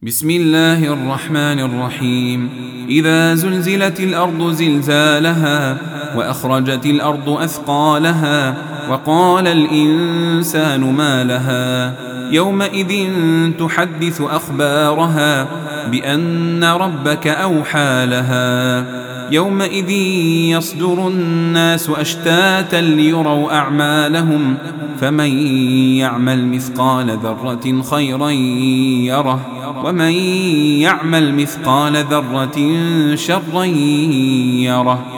بسم الله الرحمن الرحيم. إذا زلزلت الأرض زلزالها وأخرجت الأرض أثقالها وقال الإنسان ما لها يومئذ تحدث أخبارها بأن ربك أوحى لها يومئذ يصدر الناس أشتاتا ليروا أعمالهم فمن يعمل مثقال ذرة خيرا يره ومن يعمل مثقال ذرة شرا يره